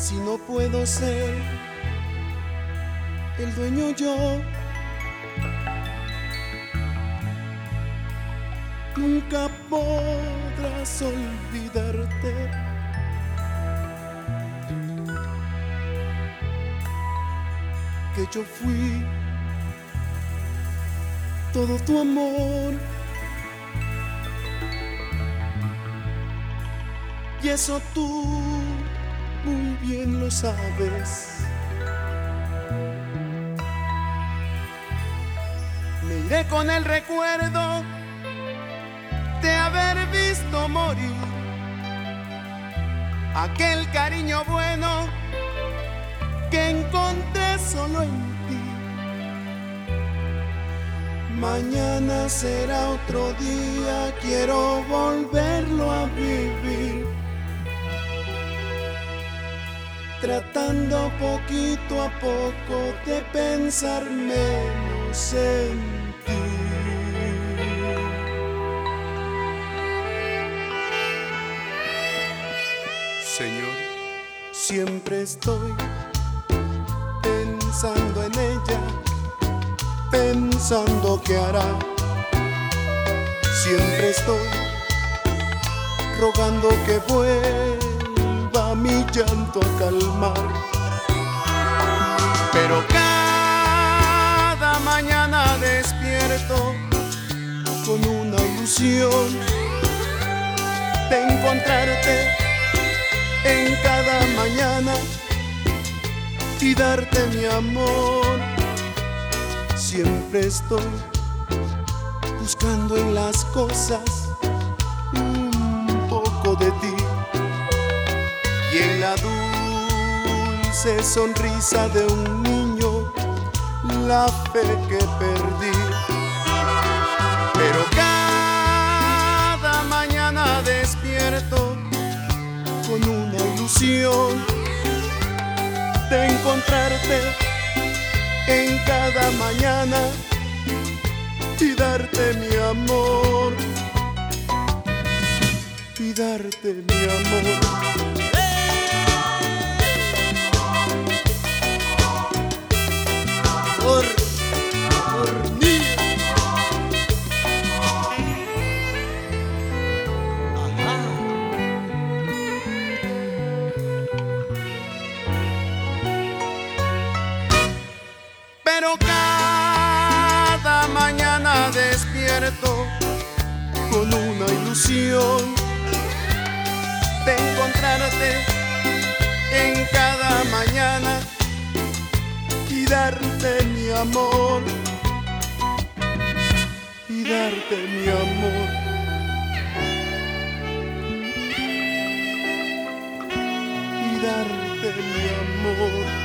Si no puedo ser el dueño yo, nunca podrás olvidarte. Que yo fui todo tu amor, y eso tú muy bien lo sabes. Me iré con el recuerdo de haber visto morir aquel cariño bueno que encontré solo en ti. Mañana será otro día, quiero volverlo a vivir, tratando poquito a poco de pensar menos en ti. Señor, siempre estoy pensando en ella, pensando qué hará. Siempre estoy rogando que vuelva mi llanto a calmar. Pero cada mañana despierto con una ilusión de encontrarte en cada mañana y darte mi amor. Siempre estoy buscando en las cosas un poco de ti, y en la dulce sonrisa de un niño la fe que perdí. Pero cada mañana despierto con una ilusión de encontrarte en cada mañana y darte mi amor, y darte mi amor. Por mí. Ajá. Pero cada mañana despierto con una ilusión de encontrarte en cada mañana y darte mi amor, y darte mi amor, y darte mi amor.